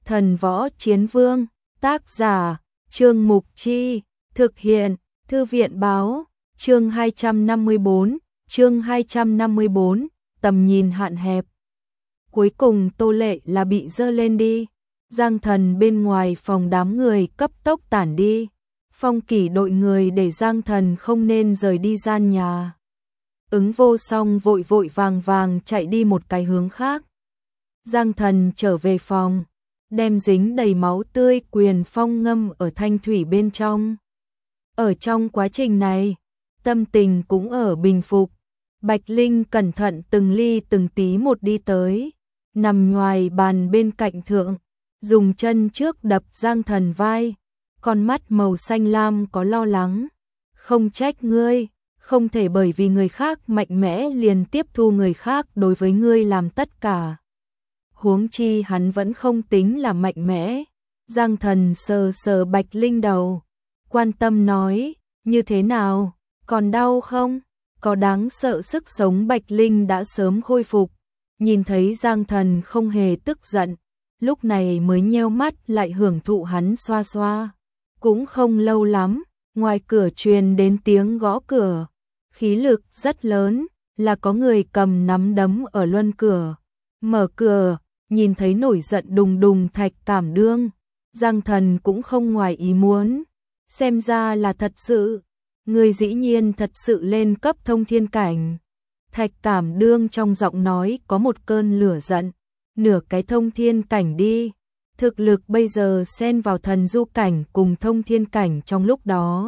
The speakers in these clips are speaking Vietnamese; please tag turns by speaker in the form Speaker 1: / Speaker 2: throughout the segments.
Speaker 1: Thần Võ Chiến Vương, tác giả, Trương Mục Chi, thực hiện, Thư viện báo, chương 254, tầm nhìn hạn hẹp. Cuối cùng Tô Lệ là bị dơ lên đi. Giang Thần bên ngoài phòng đám người cấp tốc tản đi. Phong Kỷ đội người để Giang Thần không nên rời đi gian nhà. Ứng Vô Song vội vội vàng vàng chạy đi một cái hướng khác. Giang Thần trở về phòng, đem dính đầy máu tươi Quyền Phong ngâm ở thanh thủy bên trong. Ở trong quá trình này, tâm tình cũng ở bình phục. Bạch Linh cẩn thận từng ly từng tí một đi tới, nằm ngoài bàn bên cạnh thượng, dùng chân trước đập Giang Thần vai, con mắt màu xanh lam có lo lắng. Không trách ngươi, không thể bởi vì người khác mạnh mẽ liền tiếp thu người khác đối với ngươi làm tất cả. Huống chi hắn vẫn không tính là mạnh mẽ. Giang Thần sờ sờ Bạch Linh đầu, quan tâm nói, như thế nào, còn đau không? Có đáng sợ sức sống. Bạch Linh đã sớm khôi phục, nhìn thấy Giang Thần không hề tức giận, lúc này mới nheo mắt lại hưởng thụ hắn xoa xoa. Cũng không lâu lắm, ngoài cửa truyền đến tiếng gõ cửa, khí lực rất lớn, là có người cầm nắm đấm ở luân cửa. Mở cửa, nhìn thấy nổi giận đùng đùng Thạch Cảm Đương, Giang Thần cũng không ngoài ý muốn, xem ra là thật sự. Người dĩ nhiên thật sự lên cấp thông thiên cảnh. Thạch Cảm Đương trong giọng nói có một cơn lửa giận. Nửa cái thông thiên cảnh đi, thực lực bây giờ xen vào thần du cảnh cùng thông thiên cảnh trong lúc đó.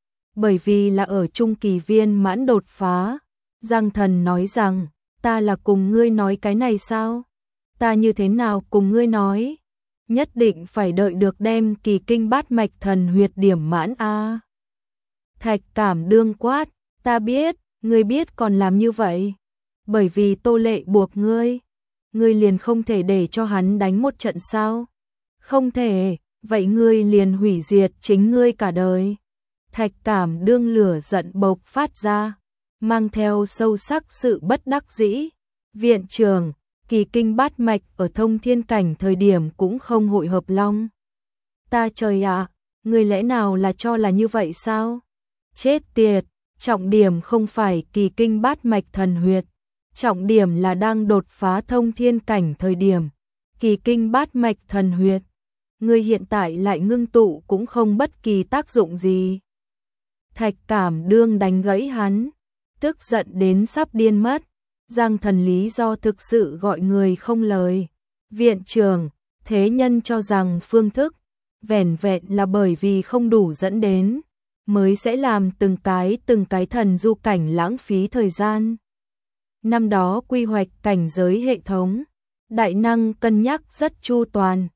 Speaker 1: Bởi vì là ở trung kỳ viên mãn đột phá, Giang Thần nói rằng, ta là cùng ngươi nói cái này sao? Ta như thế nào cùng ngươi nói? Nhất định phải đợi được đem kỳ kinh bát mạch thần huyệt điểm mãn a. Thạch Cảm Đương quát, ta biết, ngươi biết còn làm như vậy. Bởi vì Tô Lệ buộc ngươi liền không thể để cho hắn đánh một trận sao? Không thể, vậy ngươi liền hủy diệt chính ngươi cả đời. Thạch Cảm Đương lửa giận bộc phát ra, mang theo sâu sắc sự bất đắc dĩ. Viện trưởng, kỳ kinh bát mạch ở thông thiên cảnh thời điểm cũng không hội hợp long. Ta trời ạ, ngươi lẽ nào là cho là như vậy sao? Chết tiệt, trọng điểm không phải kỳ kinh bát mạch thần huyệt, trọng điểm là đang đột phá thông thiên cảnh thời điểm. Kỳ kinh bát mạch thần huyệt, ngươi hiện tại lại ngưng tụ cũng không bất kỳ tác dụng gì. Thạch Cảm Đương đánh gãy hắn, tức giận đến sắp điên mất. Giang Thần lý do thực sự gọi người không lời. Viện trưởng, thế nhân cho rằng phương thức vẻn vẹn là bởi vì không đủ dẫn đến, mới sẽ làm từng cái thần du cảnh lãng phí thời gian. Năm đó quy hoạch cảnh giới hệ thống, đại năng cân nhắc rất chu toàn,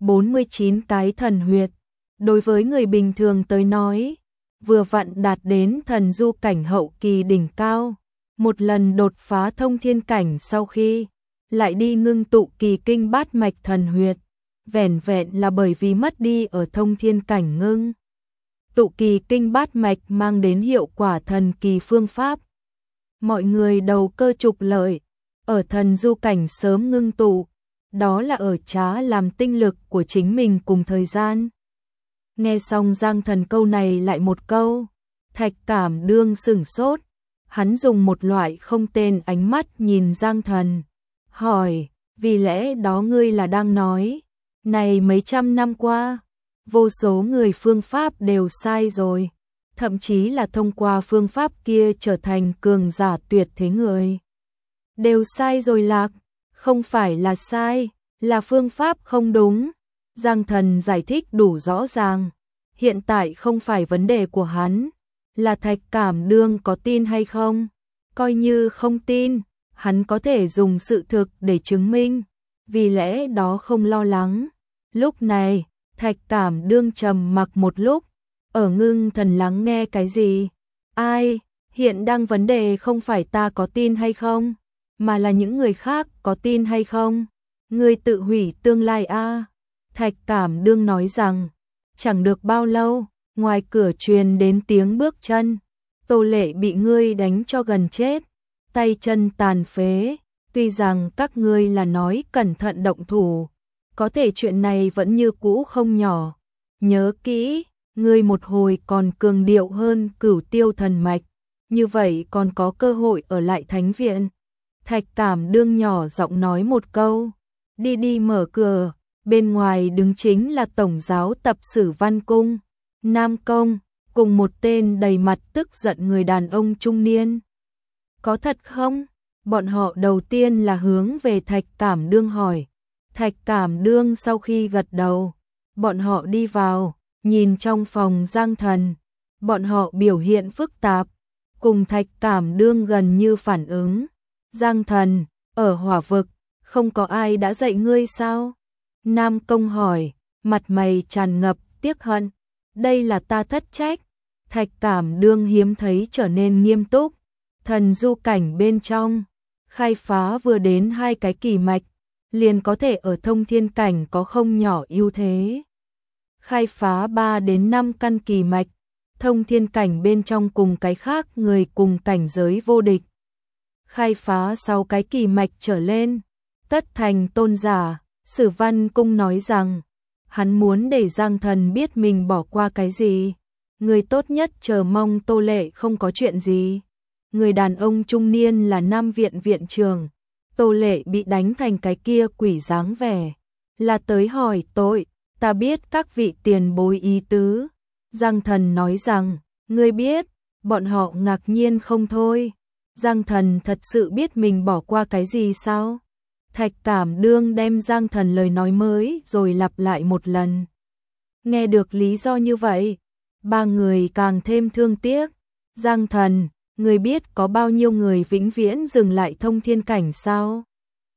Speaker 1: 49 cái thần huyệt. Đối với người bình thường tới nói, vừa vặn đạt đến thần du cảnh hậu kỳ đỉnh cao. Một lần đột phá thông thiên cảnh sau khi lại đi ngưng tụ kỳ kinh bát mạch thần huyệt, vẻn vẹn là bởi vì mất đi ở thông thiên cảnh ngưng tụ kỳ kinh bát mạch mang đến hiệu quả thần kỳ phương pháp. Mọi người đầu cơ trục lợi, ở thần du cảnh sớm ngưng tụ, đó là ở trá làm tinh lực của chính mình cùng thời gian. Nghe xong Giang Thần câu này lại một câu, Thạch Cảm Đương sửng sốt. Hắn dùng một loại không tên ánh mắt nhìn Giang Thần, hỏi, vì lẽ đó ngươi là đang nói, này mấy trăm năm qua, vô số người phương pháp đều sai rồi, thậm chí là thông qua phương pháp kia trở thành cường giả tuyệt thế người. Đều sai rồi lạc, không phải là sai, là phương pháp không đúng. Giang Thần giải thích đủ rõ ràng, hiện tại không phải vấn đề của hắn. Là Thạch Cảm Đương có tin hay không? Coi như không tin, hắn có thể dùng sự thực để chứng minh, vì lẽ đó không lo lắng. Lúc này, Thạch Cảm Đương trầm mặc một lúc, ở ngưng thần lắng nghe cái gì? Ai, hiện đang vấn đề không phải ta có tin hay không, mà là những người khác có tin hay không? Ngươi tự hủy tương lai a. Thạch Cảm Đương nói rằng, chẳng được bao lâu, ngoài cửa truyền đến tiếng bước chân. Tô Lệ bị ngươi đánh cho gần chết, tay chân tàn phế. Tuy rằng các ngươi là nói cẩn thận động thủ, có thể chuyện này vẫn như cũ không nhỏ. Nhớ kỹ, ngươi một hồi còn cường điệu hơn Cửu Tiêu thần mạch, như vậy còn có cơ hội ở lại thánh viện. Thạch Cảm Đương nhỏ giọng nói một câu, đi đi mở cửa, bên ngoài đứng chính là tổng giáo tập Sử Văn Cung, Nam Công, cùng một tên đầy mặt tức giận người đàn ông trung niên. Có thật không? Bọn họ đầu tiên là hướng về Thạch Cảm Đương hỏi. Thạch Cảm Đương sau khi gật đầu, bọn họ đi vào, nhìn trong phòng Giang Thần, bọn họ biểu hiện phức tạp, cùng Thạch Cảm Đương gần như phản ứng. Giang Thần, ở hỏa vực, không có ai đã dạy ngươi sao? Nam Công hỏi, mặt mày tràn ngập tiếc hận. Đây là ta thất trách. Thạch Cảm Đương hiếm thấy trở nên nghiêm túc. Thần du cảnh bên trong, khai phá vừa đến 2 cái kỳ mạch, liền có thể ở thông thiên cảnh có không nhỏ ưu thế. Khai phá 3 đến 5 căn kỳ mạch, thông thiên cảnh bên trong cùng cái khác người cùng cảnh giới vô địch. Khai phá 6 cái kỳ mạch trở lên, tất thành tôn giả. Sử Văn Cung nói rằng, hắn muốn để Giang Thần biết mình bỏ qua cái gì. Người tốt nhất chờ mong Tô Lệ không có chuyện gì. Người đàn ông trung niên là Nam viện viện trưởng. Tô Lệ bị đánh thành cái kia quỷ dáng vẻ, là tới hỏi tội. Ta biết các vị tiền bối ý tứ. Giang Thần nói rằng, ngươi biết. Bọn họ ngạc nhiên không thôi. Giang Thần thật sự biết mình bỏ qua cái gì sao? Thạch Cảm Đương đem Giang Thần lời nói mới rồi lặp lại một lần. Nghe được lý do như vậy, 3 người càng thêm thương tiếc. Giang Thần, người biết có bao nhiêu người vĩnh viễn dừng lại thông thiên cảnh sao?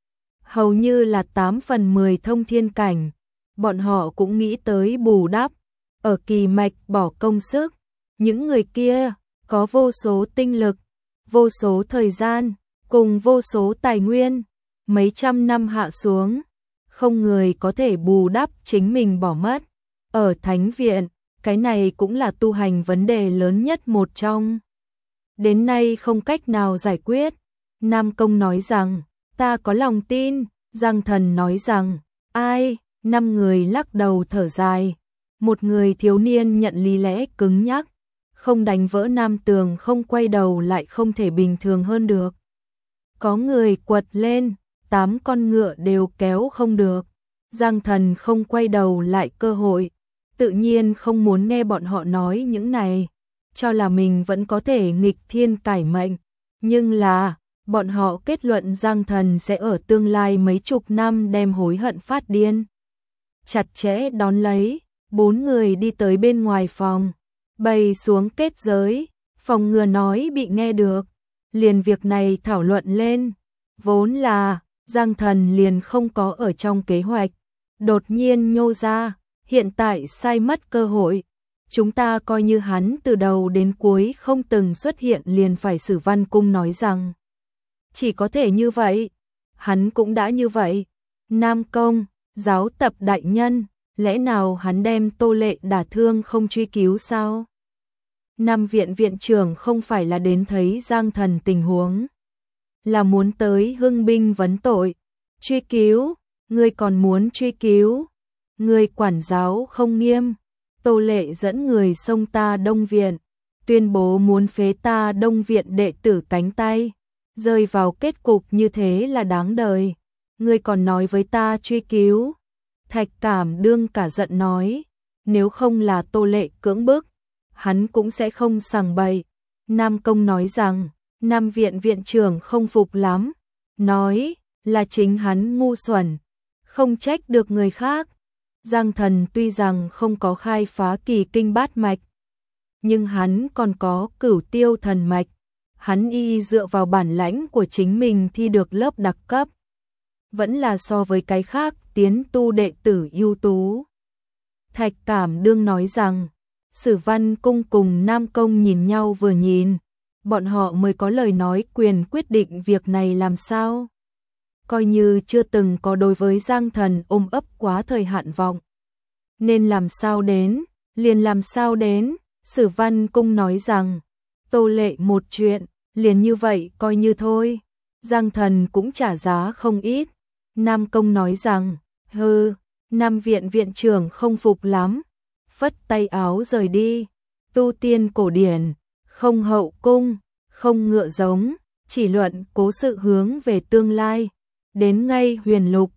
Speaker 1: Hầu như là 8 phần 10 thông thiên cảnh. Bọn họ cũng nghĩ tới bù đắp, ở kỳ mạch bỏ công sức. Những người kia có vô số tinh lực, vô số thời gian, cùng vô số tài nguyên. Mấy trăm năm hạ xuống, không người có thể bù đắp chính mình bỏ mất. Ở thánh viện, cái này cũng là tu hành vấn đề lớn nhất một trong. Đến nay không cách nào giải quyết. Nam Công nói rằng, ta có lòng tin. Giang Thần nói rằng, ai? 5 người lắc đầu thở dài. Một người thiếu niên nhận lý lẽ cứng nhắc, không đánh vỡ nam tường không quay đầu lại không thể bình thường hơn được. Có người quật lên, 8 con ngựa đều kéo không được. Giang Thần không quay đầu lại cơ hội, tự nhiên không muốn nghe bọn họ nói những này, cho là mình vẫn có thể nghịch thiên cải mệnh. Nhưng là, bọn họ kết luận Giang Thần sẽ ở tương lai mấy chục năm đem hối hận phát điên. Chặt chẽ đón lấy, 4 người đi tới bên ngoài phòng, bày xuống kết giới, phòng ngừa nói bị nghe được. Liền việc này thảo luận lên, vốn là Giang Thần liền không có ở trong kế hoạch, đột nhiên nhô ra, hiện tại sai mất cơ hội. Chúng ta coi như hắn từ đầu đến cuối không từng xuất hiện liền phải. Sử Văn Cung nói rằng, chỉ có thể như vậy, hắn cũng đã như vậy. Nam Công, giáo tập đại nhân, lẽ nào hắn đem Tô Lệ đả thương không truy cứu sao? Nam viện viện trưởng không phải là đến thấy Giang Thần tình huống, là muốn tới hưng binh vấn tội. Truy cứu? Ngươi còn muốn truy cứu? Ngươi quản giáo không nghiêm. Tô Lệ dẫn người xông ta Đông viện, tuyên bố muốn phế ta Đông viện đệ tử cánh tay, rơi vào kết cục như thế là đáng đời. Ngươi còn nói với ta truy cứu? Thạch Cảm Đương cả giận nói, nếu không là Tô Lệ cưỡng bức, hắn cũng sẽ không sằng bậy. Nam Công nói rằng, Nam viện viện trưởng không phục lắm, nói là chính hắn ngu xuẩn, không trách được người khác. Giang Thần tuy rằng không có khai phá kỳ kinh bát mạch, nhưng hắn còn có Cửu Tiêu thần mạch, hắn dựa vào bản lãnh của chính mình thi được lớp đặc cấp, vẫn là so với cái khác tiến tu đệ tử ưu tú. Thạch Cảm Đương nói rằng, Sử Văn Cung cùng Nam Công nhìn nhau vừa nhìn, bọn họ mới có lời nói quyền quyết định việc này làm sao. Coi như chưa từng có đối với Giang Thần ôm ấp quá thời hạn vọng. Nên làm sao đến, liền làm sao đến. Sử Văn Cung nói rằng, Tô Lệ một chuyện, liền như vậy coi như thôi. Giang Thần cũng trả giá không ít. Nam Công nói rằng, hừ, Nam viện viện trưởng không phục lắm, phất tay áo rời đi. Tu tiên cổ điển, không hậu cung, không ngựa giống, chỉ luận cố sự hướng về tương lai. Đến ngay Huyền Lục,